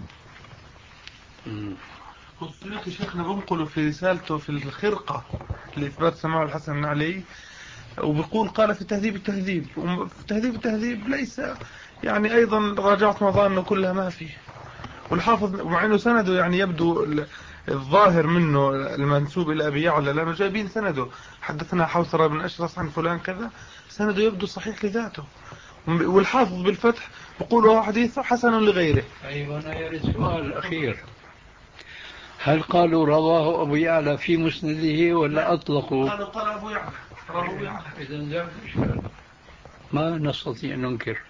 مم. والسيوطي شيخنا بنقله في رسالته في الخرقة لإثبات سماع الحسن بن علي، وبيقول قال في تهذيب التهذيب، وفي تهذيب التهذيب ليس يعني أيضا راجعت مظانه كلها ما فيه. والحافظ مع أنه سنده يعني يبدو الظاهر منه المنسوب إلى أبي يعلى لأنه جايبين سنده، حدثنا حوثرة بن أشرس عن فلان كذا، سنده يبدو صحيح لذاته. والحافظ بالفتح بيقول هو حديث حسن لغيره. أيوة أنا يريد سؤال الأخير، هل قالوا رواه أبو يعلى في مسنده ولا أطلقوا؟ قالوا قال أبو يعلى رواه أبو يعلى. إذن ذلك إشكال ما نستطيع أن ننكر.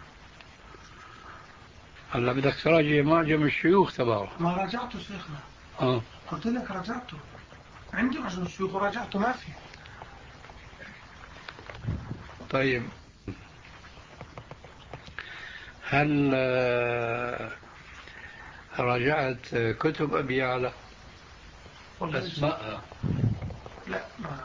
هلا بدك تراجع معجم الشيوخ تبعه. ما راجعته شيخنا. اه قلت لك راجعته، عندي معجم الشيوخ وراجعته ما في. طيب هل راجعت كتب أبي يعلى أسماءها؟ لا ما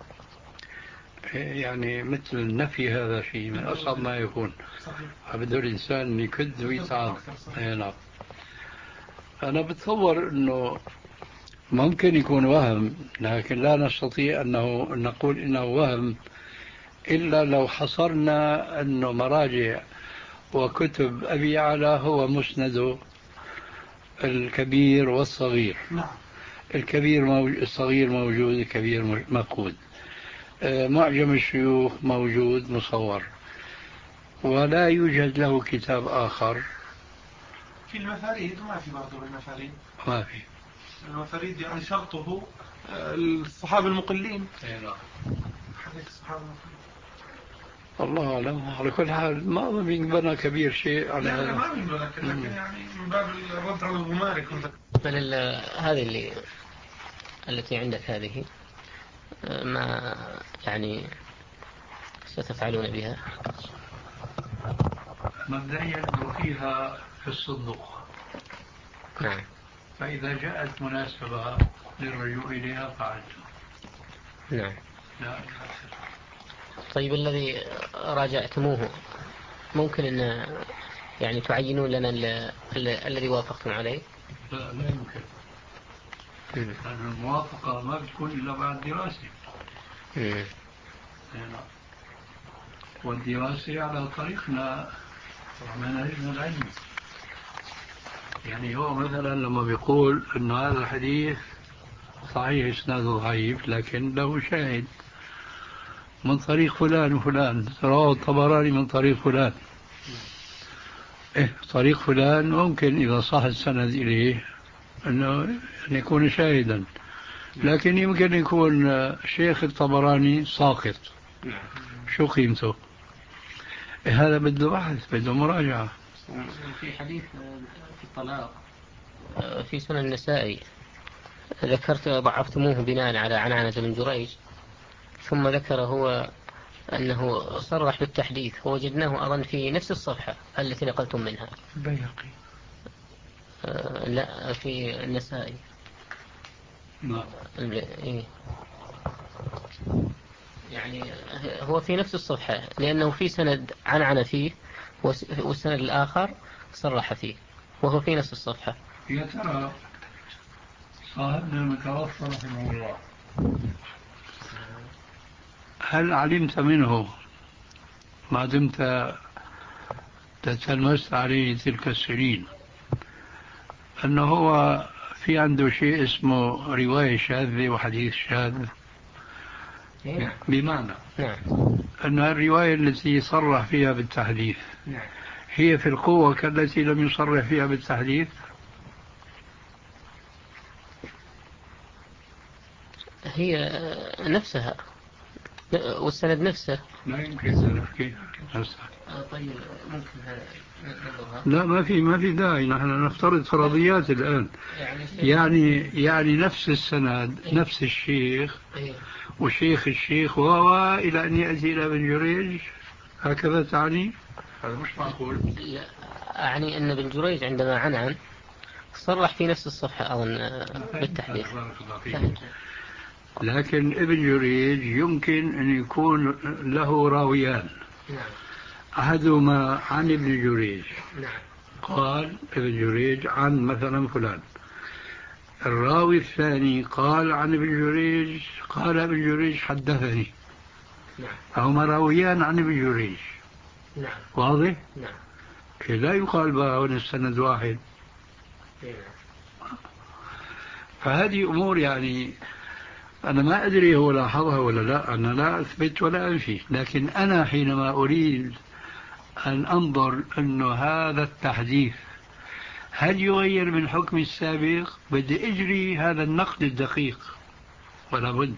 يعني مثل النفي هذا شيء من أصعب ما يكون. صحيح. بده الإنسان يكد ويتعب. نعم. أنا بتصور أنه ممكن يكون وهم، لكن لا نستطيع أنه نقول إنه وهم إلا لو حصرنا أنه مراجع وكتب أبي يعلى هو مسند الكبير والصغير. نعم. الكبير موجود، الصغير موجود، الكبير مفقود. معجم الشيوخ موجود مصور، ولا يوجد له كتاب آخر. في المفاريد ما في برضه المفاريد. ما في المفاريد يعني شرطه الصحابة المقلين. نعم. حديث الصحابة المقلين. الله أعلم. على كل حال ما أظن بنبنى كبير شيء على لا هذا. ما بنبنى، لكن يعني من باب الرد على الغماري كنت. بل هذه اللي التي عندك هذه ما يعني ستفعلون بها؟ مبدئيا فيها في الصندوق. نعم. فإذا جاءت مناسبة للرجوع إليها فعلت. نعم. لا. طيب الذي راجعتموه ممكن أن يعني تعينون لنا ال- ال- الذي وافقتم عليه؟ لا لا يمكن، لأن الموافقة ما بتكون إلا بعد دراسة. مم. يعني والدراسة على طريقنا ومنهجنا العلمي. يعني هو مثلا لما بيقول انه هذا الحديث صحيح اسناده ضعيف لكن له شاهد من طريق فلان وفلان، رواه الطبراني من طريق فلان. إيه طريق فلان ممكن إذا صح السند إليه أنه أن يكون شاهدا، لكن يمكن يكون شيخ الطبراني ساقط، شو قيمته؟ إيه هذا بده بحث، بده مراجعة. في حديث في الطلاق في سنن النسائي ذكرت ضعفتموه بناء على عنعنة بن جريج، ثم ذكر هو أنه صرح بالتحديث ووجدناه أظن في نفس الصفحة التي نقلتم منها. البيهقي. آه لا، في النسائي. نعم. إيه. يعني هو في نفس الصفحة لأنه في سند عنعن فيه والسند الآخر صرح فيه، وهو في نفس الصفحة. يا ترى صاحبنا المتوفى رحمه الله هل علمت منه ما دمت تتلمست عليه تلك السنين أنه هو في عنده شيء اسمه رواية شاذة وحديث شاذ؟ نعم. بمعنى نعم. أن الرواية التي صرح فيها بالتحديث نعم. هي في القوة كالتي لم يصرح فيها بالتحديث؟ هي نفسها والسند نفسه. لا يمكن ذلك. كيف نفسها؟ طيب ممكن نظرها. لا ما في ما في داعي، نحن نفترض فرضيات الآن. يعني يعني نفس السند نفس الشيخ وشيخ الشيخ وهو إلى أن يأتي إلى ابن جريج، هكذا تعني؟ هذا مش معقول. لا، أعني أن ابن جريج عندما عنعن صرح في نفس الصفحة أظن بالتحديث. لكن ابن جريج يمكن أن يكون له راويان. نعم. أحدهما عن ابن جريج. نعم. قال ابن جريج عن مثلا فلان. الراوي الثاني قال عن ابن جريج قال ابن جريج حدثني. نعم. فهما راويان عن ابن جريج. نعم. واضح؟ نعم. لا يقال بقى هنا السند واحد. نعم. فهذه أمور يعني أنا ما أدري هو لاحظها ولا لا، أنا لا أثبت ولا أنفي، لكن أنا حينما أريد أن أنظر أن هذا التحديث هل يغير من حكم السابق بدي أجري هذا النقد الدقيق ولا بد.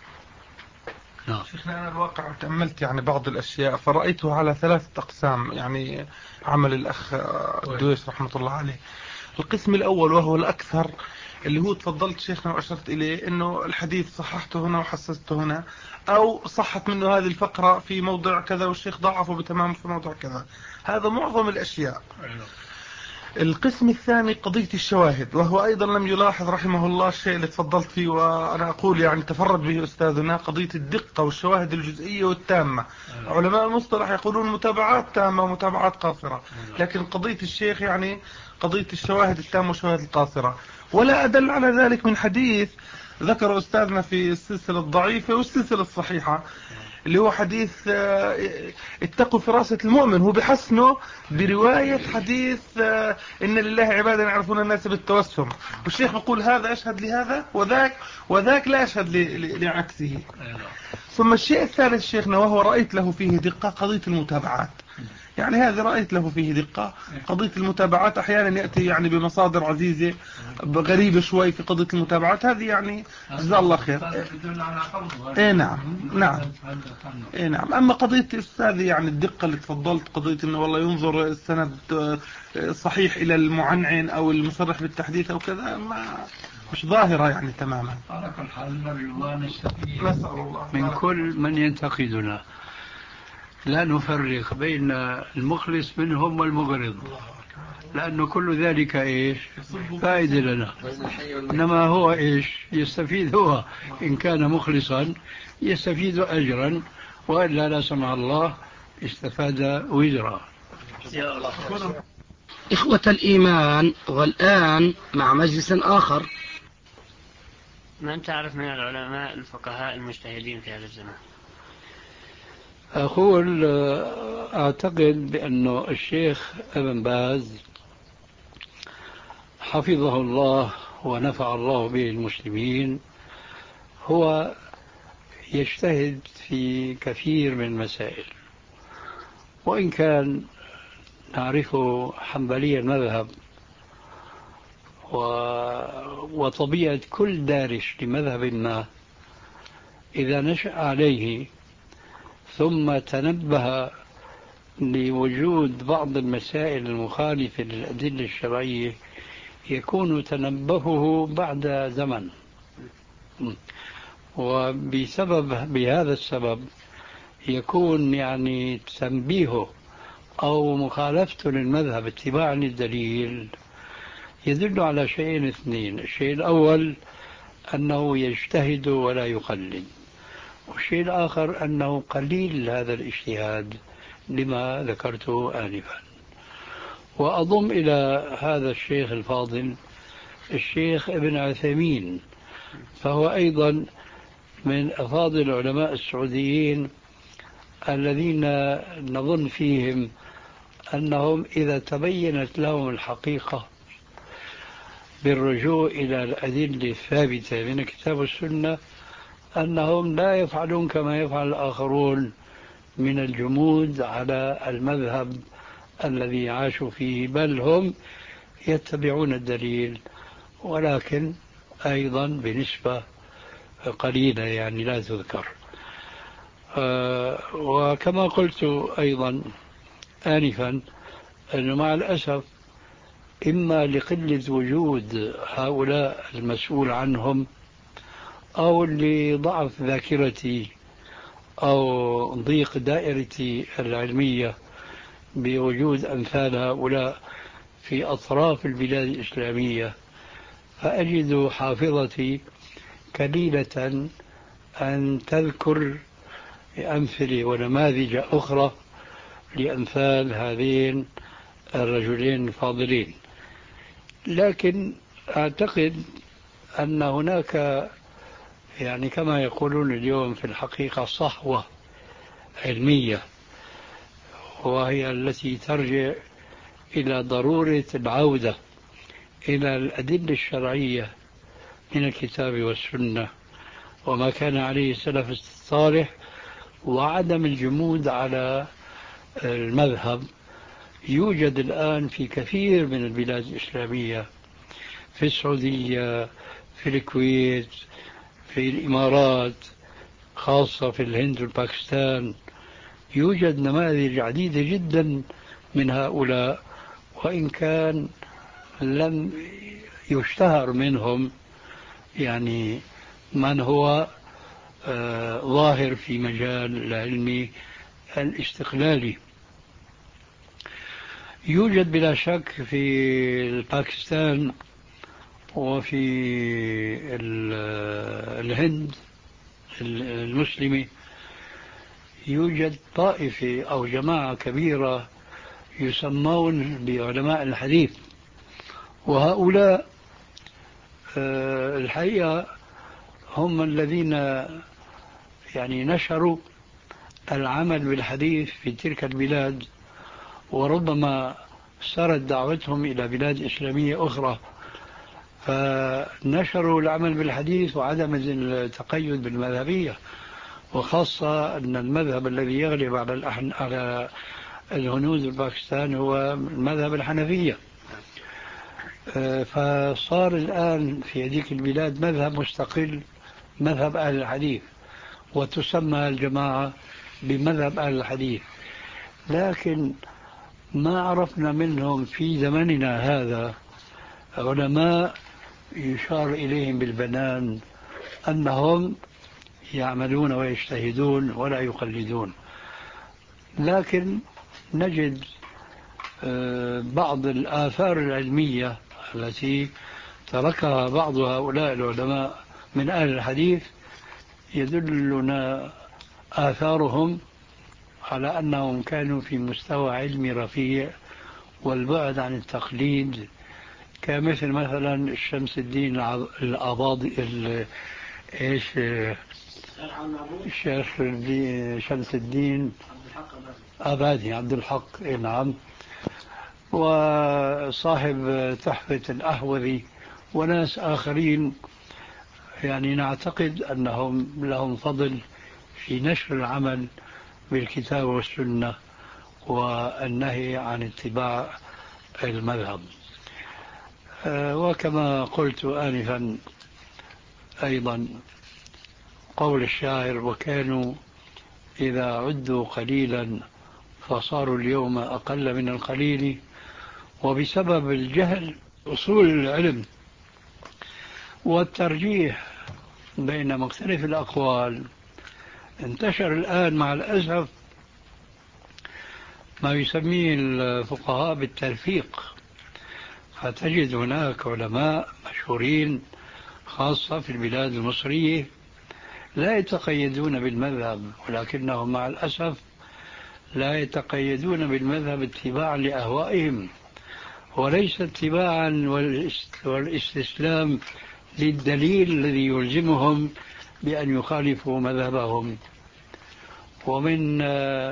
نعم. شيخنا أنا الواقع تأملت يعني بعض الأشياء فرأيته على ثلاثة أقسام، يعني عمل الأخ دويش رحمة الله عليه. القسم الأول وهو الأكثر اللي هو تفضلت شيخنا وأشرت إليه إنه الحديث صححته هنا وحسسته هنا، أو صحت منه هذه الفقرة في موضع كذا والشيخ ضعفه بتمام في موضع كذا. هذا معظم الأشياء. القسم الثاني قضية الشواهد، وهو أيضا لم يلاحظ رحمه الله الشيء اللي تفضلت فيه وأنا أقول يعني تفرد به أستاذنا، قضية الدقة والشواهد الجزئية والتامة. علماء المصطلح يقولون متابعات تامة ومتابعات قاصرة، لكن قضية الشيخ يعني قضية الشواهد التامة والشواهد القاصرة. ولا أدل على ذلك من حديث ذكر أستاذنا في السلسلة الضعيفة والسلسلة الصحيحة، اللي هو حديث اتقوا فراسة المؤمن، هو بحسنه برواية حديث إن لله عبادا يعرفون الناس بالتوسم، والشيخ يقول هذا أشهد لهذا وذاك وذاك لا أشهد لعكسه. ثم الشيء الثالث شيخنا وهو رأيت له فيه دقة قضية المتابعات، يعني هذا رأيت له فيه دقة قضية المتابعات. أحيانا يأتي يعني بمصادر عزيزة غريبة شوي في قضية المتابعات هذه، يعني جزاه الله خير. إيه نعم نعم إيه نعم. أما قضية أستاذي يعني الدقة اللي تفضلت قضية إنه والله ينظر السند صحيح إلى المعنعن أو المصرح بالتحديث أو كذا، ما مش ظاهرة يعني تماما. على كل حال نرجو الله نستفيد نسأل الله من كل من ينتقدنا، لا نفرق بين المخلص منهم والمغرض، لأنه كل ذلك إيش فائدة لنا. إنما هو إيش يستفيد، هو إن كان مخلصا يستفيد أجرا، وإلا لا سمح الله استفاد وزرا. يا الله. إخوة الإيمان، والآن مع مجلس آخر. من تعرف من العلماء الفقهاء المجتهدين في هذا الزمان؟ أقول أعتقد بأن الشيخ ابن باز حفظه الله ونفع الله به المسلمين هو يجتهد في كثير من المسائل، وإن كان نعرفه حنبلي المذهب، وطبيعة كل دارس لمذهب ما إذا نشأ عليه ثم تنبه لوجود بعض المسائل المخالفة للأدلة الشرعية يكون تنبهه بعد زمن، وبسبب بهذا السبب يكون يعني تنبيهه أو مخالفته للمذهب اتباعا للدليل يدل على شيئين اثنين. الشيء الأول أنه يجتهد ولا يقلد، والشيء الآخر أنه قليل هذا الاجتهاد لما ذكرته آنفا. وأضم إلى هذا الشيخ الفاضل الشيخ ابن عثيمين، فهو أيضا من أفاضل العلماء السعوديين الذين نظن فيهم أنهم إذا تبينت لهم الحقيقة بالرجوع إلى الأدلة الثابتة من الكتاب والسنة أنهم لا يفعلون كما يفعل الآخرون من الجمود على المذهب الذي عاشوا فيه، بل هم يتبعون الدليل، ولكن أيضا بنسبة قليلة يعني لا تذكر. أه وكما قلت أيضا آنفا أنه مع الأسف إما لقلة وجود هؤلاء المسؤول عنهم أو لضعف ذاكرتي أو ضيق دائرتي العلمية بوجود أمثال هؤلاء في أطراف البلاد الإسلامية، فأجد حافظتي كليلة أن تذكر أمثلة ونماذج أخرى لأمثال هذين الرجلين الفاضلين. لكن أعتقد أن هناك يعني كما يقولون اليوم في الحقيقة صحوة علمية، وهي التي ترجع إلى ضرورة العودة إلى الأدلة الشرعية من الكتاب والسنة وما كان عليه السلف الصالح، وعدم الجمود على المذهب. يوجد الآن في كثير من البلاد الإسلامية، في السعودية، في الكويت، في الإمارات، خاصة في الهند والباكستان، يوجد نماذج عديدة جدا من هؤلاء، وإن كان لم يشتهر منهم يعني من هو آه ظاهر في مجال العلم الاستقلالي. يوجد بلا شك في باكستان وفي الهند المسلمة يوجد طائفة أو جماعة كبيرة يسمون بعلماء الحديث، وهؤلاء الحقيقة هم الذين يعني نشروا العمل بالحديث في تلك البلاد، وربما سارت دعوتهم إلى بلاد إسلامية أخرى، فنشروا العمل بالحديث وعدم التقيد بالمذهبية، وخاصة أن المذهب الذي يغلب على الأحن... على الهنود الباكستان هو المذهب الحنفية. فصار الآن في هذيك البلاد مذهب مستقل، مذهب أهل الحديث، وتسمى الجماعة بمذهب أهل الحديث. لكن ما عرفنا منهم في زمننا هذا علماء يشار إليهم بالبنان أنهم يعملون ويجتهدون ولا يقلدون. لكن نجد بعض الآثار العلمية التي تركها بعض هؤلاء العلماء من أهل الحديث يدلنا آثارهم على أنهم كانوا في مستوى علمي رفيع والبعد عن التقليد، كمثل مثلا شمس الدين الأباضي ايش الشيخ شمس الدين أبادي عبد الحق، نعم، وصاحب تحفة الأحوذي وناس آخرين، يعني نعتقد أنهم لهم فضل في نشر العمل بالكتاب والسنة والنهي عن اتباع المذهب. وكما قلت آنفا أيضا قول الشاعر: وكانوا إذا عدوا قليلا فصاروا اليوم أقل من القليل. وبسبب الجهل أصول العلم والترجيح بين مختلف الأقوال انتشر الآن مع الأسف ما يسميه الفقهاء بالتلفيق، فتجد هناك علماء مشهورين خاصة في البلاد المصرية لا يتقيدون بالمذهب، ولكنهم مع الأسف لا يتقيدون بالمذهب اتباعا لأهوائهم وليس اتباعا والاستسلام للدليل الذي يلزمهم بأن يخالفوا مذهبهم. ومن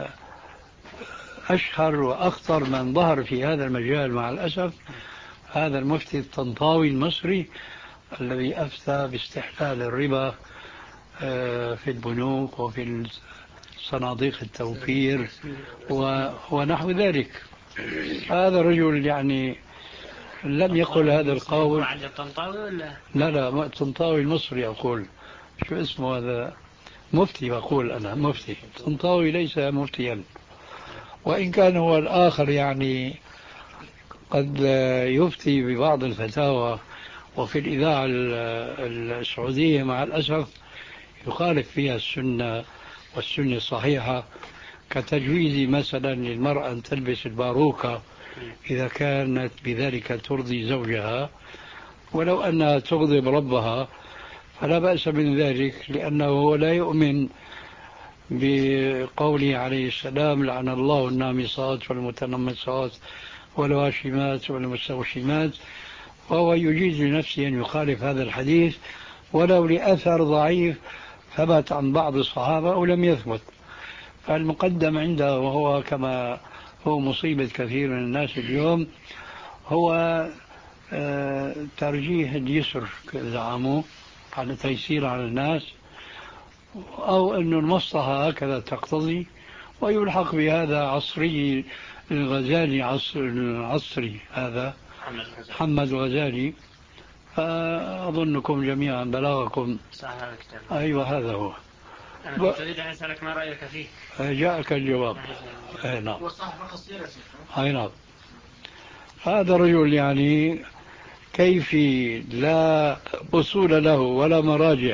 أشهر وأخطر من ظهر في هذا المجال مع الأسف هذا المفتي الطنطاوي المصري الذي أفتى باستحلال الربا في البنوك وفي صناديق التوفير ونحو ذلك. هذا الرجل يعني لم يقل هذا القول. لا لا الطنطاوي المصري أقول، شو اسمه هذا؟ مفتي بقول أنا مفتي. الطنطاوي ليس مفتيا، وإن كان هو الآخر يعني قد يفتي ببعض الفتاوى وفي الإذاعة السعودية مع الأسف يخالف فيها السنة والسنة الصحيحة، كتجويز مثلا للمرأة أن تلبس الباروكة إذا كانت بذلك ترضي زوجها، ولو أنها تغضب ربها فلا بأس من ذلك، لأنه لا يؤمن بقوله عليه السلام: لعن الله النامصات والمتنمصات والواشمات والمستوشمات، وهو يجيز لنفسه أن يخالف هذا الحديث ولو لأثر ضعيف ثبت عن بعض الصحابة أو لم يثبت. فالمقدم عنده، وهو كما هو مصيبة كثير من الناس اليوم، هو ترجيح اليسر زعموا على تيسير على الناس، أو أن المصلحة هكذا تقتضي، ويلحق بهذا عصري الغزالي، عصر العصري هذا محمد الغزالي، فأظنكم جميعا بلغكم. أيوة هذا هو. أنا كنت أريد أن أسألك ما رأيك فيه. جاءك الجواب. أي نعم. أي نعم. هذا الرجل يعني كيف لا أصول له ولا مراجع،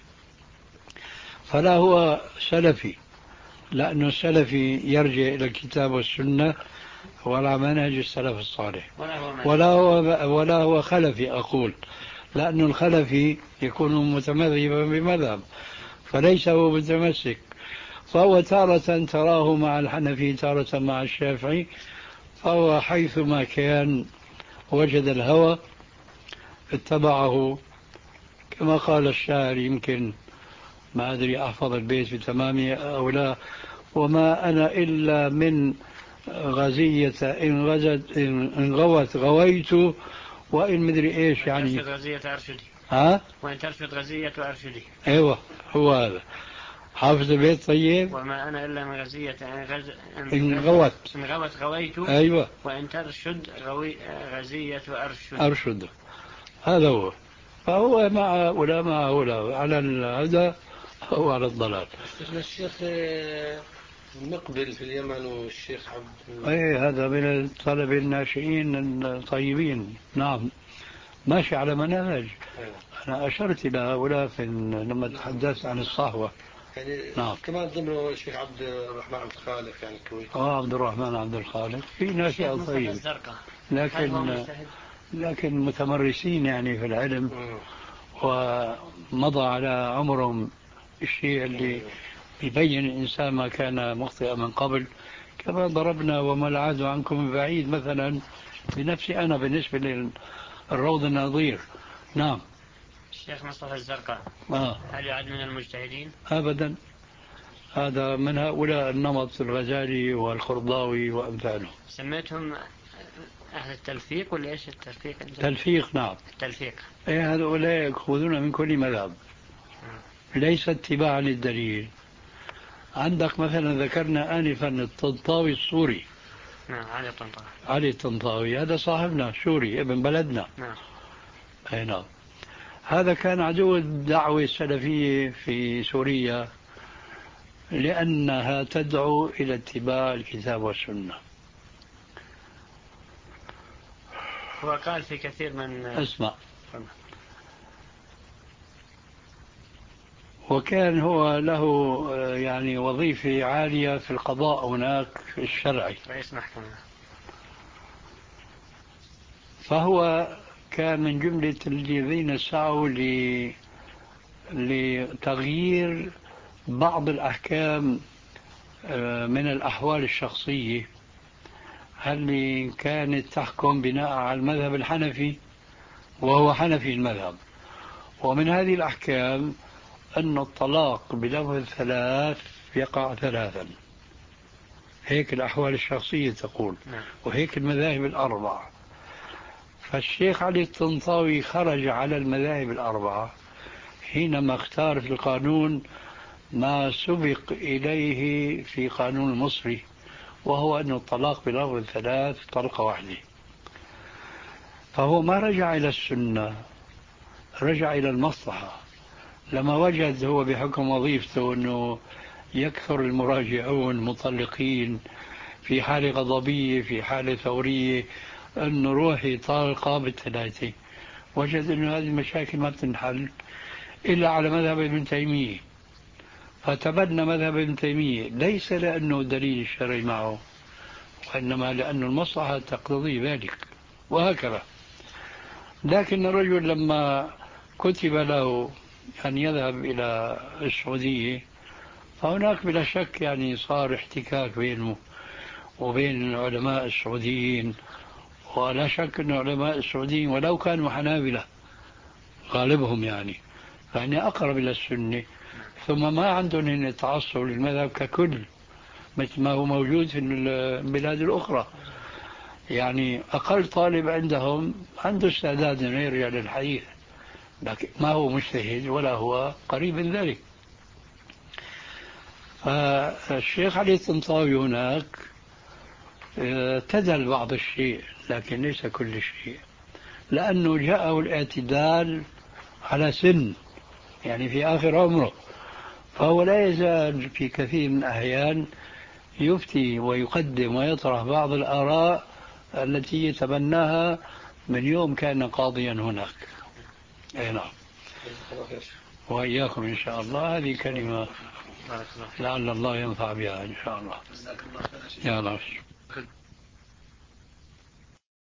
فلا هو سلفي، لأنه السلفي يرجع إلى الكتاب والسنة ولا منهج السلف الصالح، ولا هو ولا هو خلفي أقول، لأن الخلفي يكون متمذهبا بمذهب فليس هو متمسك، فهو تارة تراه مع الحنفي تارة مع الشافعي، فهو حيثما كان وجد الهوى اتبعه، كما قال الشاعر، يمكن ما أدري أحفظ البيت بتمامه أو لا: وما أنا إلا من غزية إن غزت إن غوت غويت، وإن مدري إيش يعني ترشد غزية أرشدي. ها؟ وإن ترشد غزية أرشدي. أيوة هو هذا. حافظ البيت طيب. وما أنا إلا من غزية إن, غز... إن غوت إن غوت غويت. أيوة. وإن ترشد غوي... غزية أرشد. أرشد هذا هو. فهو مع ولا مع ولا على الهدى أو على الضلال. الشيخ مقبل في اليمن والشيخ عبد أي هذا من الطلب الناشئين الطيبين. نعم ماشي على منهج. أنا أشرت إلى هؤلاء في لما تحدثت عن الصحوة. يعني نعم. كمان ضمنه الشيخ عبد الرحمن عبد الخالق يعني الكويت. آه عبد الرحمن عبد الخالق في ناشئ طيب، لكن لكن متمرسين يعني في العلم ومضى على عمرهم الشيء اللي يبين الإنسان ما كان مخطئا من قبل كما ضربنا وما العاد عنكم بعيد مثلا بنفسي أنا بالنسبة للروض النظير. نعم. الشيخ مصطفى الزرقاء آه. هل يعد من المجتهدين؟ أبدا، هذا من هؤلاء النمط الغزالي والخرضاوي وأمثاله. سميتهم أهل التلفيق ولا إيش التلفيق؟ تلفيق، نعم. تلفيق. إيه، هؤلاء يأخذون من كل مذهب، ليس اتباعا للدليل. عندك مثلا ذكرنا آنفا الطنطاوي السوري. نعم، علي الطنطاوي. علي الطنطاوي هذا صاحبنا سوري ابن بلدنا. نعم. أي نعم. هذا كان عدو الدعوة السلفية في سوريا لأنها تدعو إلى اتباع الكتاب والسنة. هو قال في كثير من اسمع، وكان هو له يعني وظيفة عالية في القضاء هناك الشرعي، رئيس محكمة. فهو كان من جملة الذين سعوا لتغيير بعض الأحكام من الأحوال الشخصية اللي كانت تحكم بناء على المذهب الحنفي، وهو حنفي المذهب. ومن هذه الأحكام أن الطلاق بلفظ الثلاث يقع ثلاثا، هيك الأحوال الشخصية تقول، وهيك المذاهب الأربعة. فالشيخ علي الطنطاوي خرج على المذاهب الأربعة حينما اختار في القانون ما سبق إليه في قانون المصري، وهو أن الطلاق بلفظ الثلاث طلقة واحدة. فهو ما رجع إلى السنة، رجع إلى المصلحة. لما وجد هو بحكم وظيفته أنه يكثر المراجعون مطلقين في حالة غضبية في حالة ثورية، أنه روحي طالقة بالثلاثة، وجد أنه هذه المشاكل ما بتنحل إلا على مذهب ابن تيمية، فتبنى مذهب ابن تيمية، ليس لأنه دليل الشرعي معه، وإنما لأن المصلحة تقتضي ذلك، وهكذا. لكن الرجل لما كتب له أن يذهب إلى السعودية، فهناك بلا شك يعني صار احتكاك بينه وبين العلماء السعوديين، ولا شك أن العلماء السعوديين ولو كانوا حنابلة غالبهم يعني فإني أقرب إلى السنة، ثم ما عندهم إن تعصب للمذهب ككل مثل ما هو موجود في البلاد الأخرى. يعني أقل طالب عندهم عنده استعداد أن يرجع للحديث، لكن ما هو مجتهد ولا هو قريب من ذلك. فالشيخ علي الطنطاوي هناك اعتدل بعض الشيء لكن ليس كل شيء، لأنه جاءه الاعتدال على سن، يعني في آخر عمره، فهو لا يزال في كثير من الأحيان يفتي ويقدم ويطرح بعض الآراء التي يتبناها من يوم كان قاضيا هناك. أي نعم. وإياكم إن شاء الله. هذه كلمة لعل الله ينفع بها إن شاء الله. يا الله.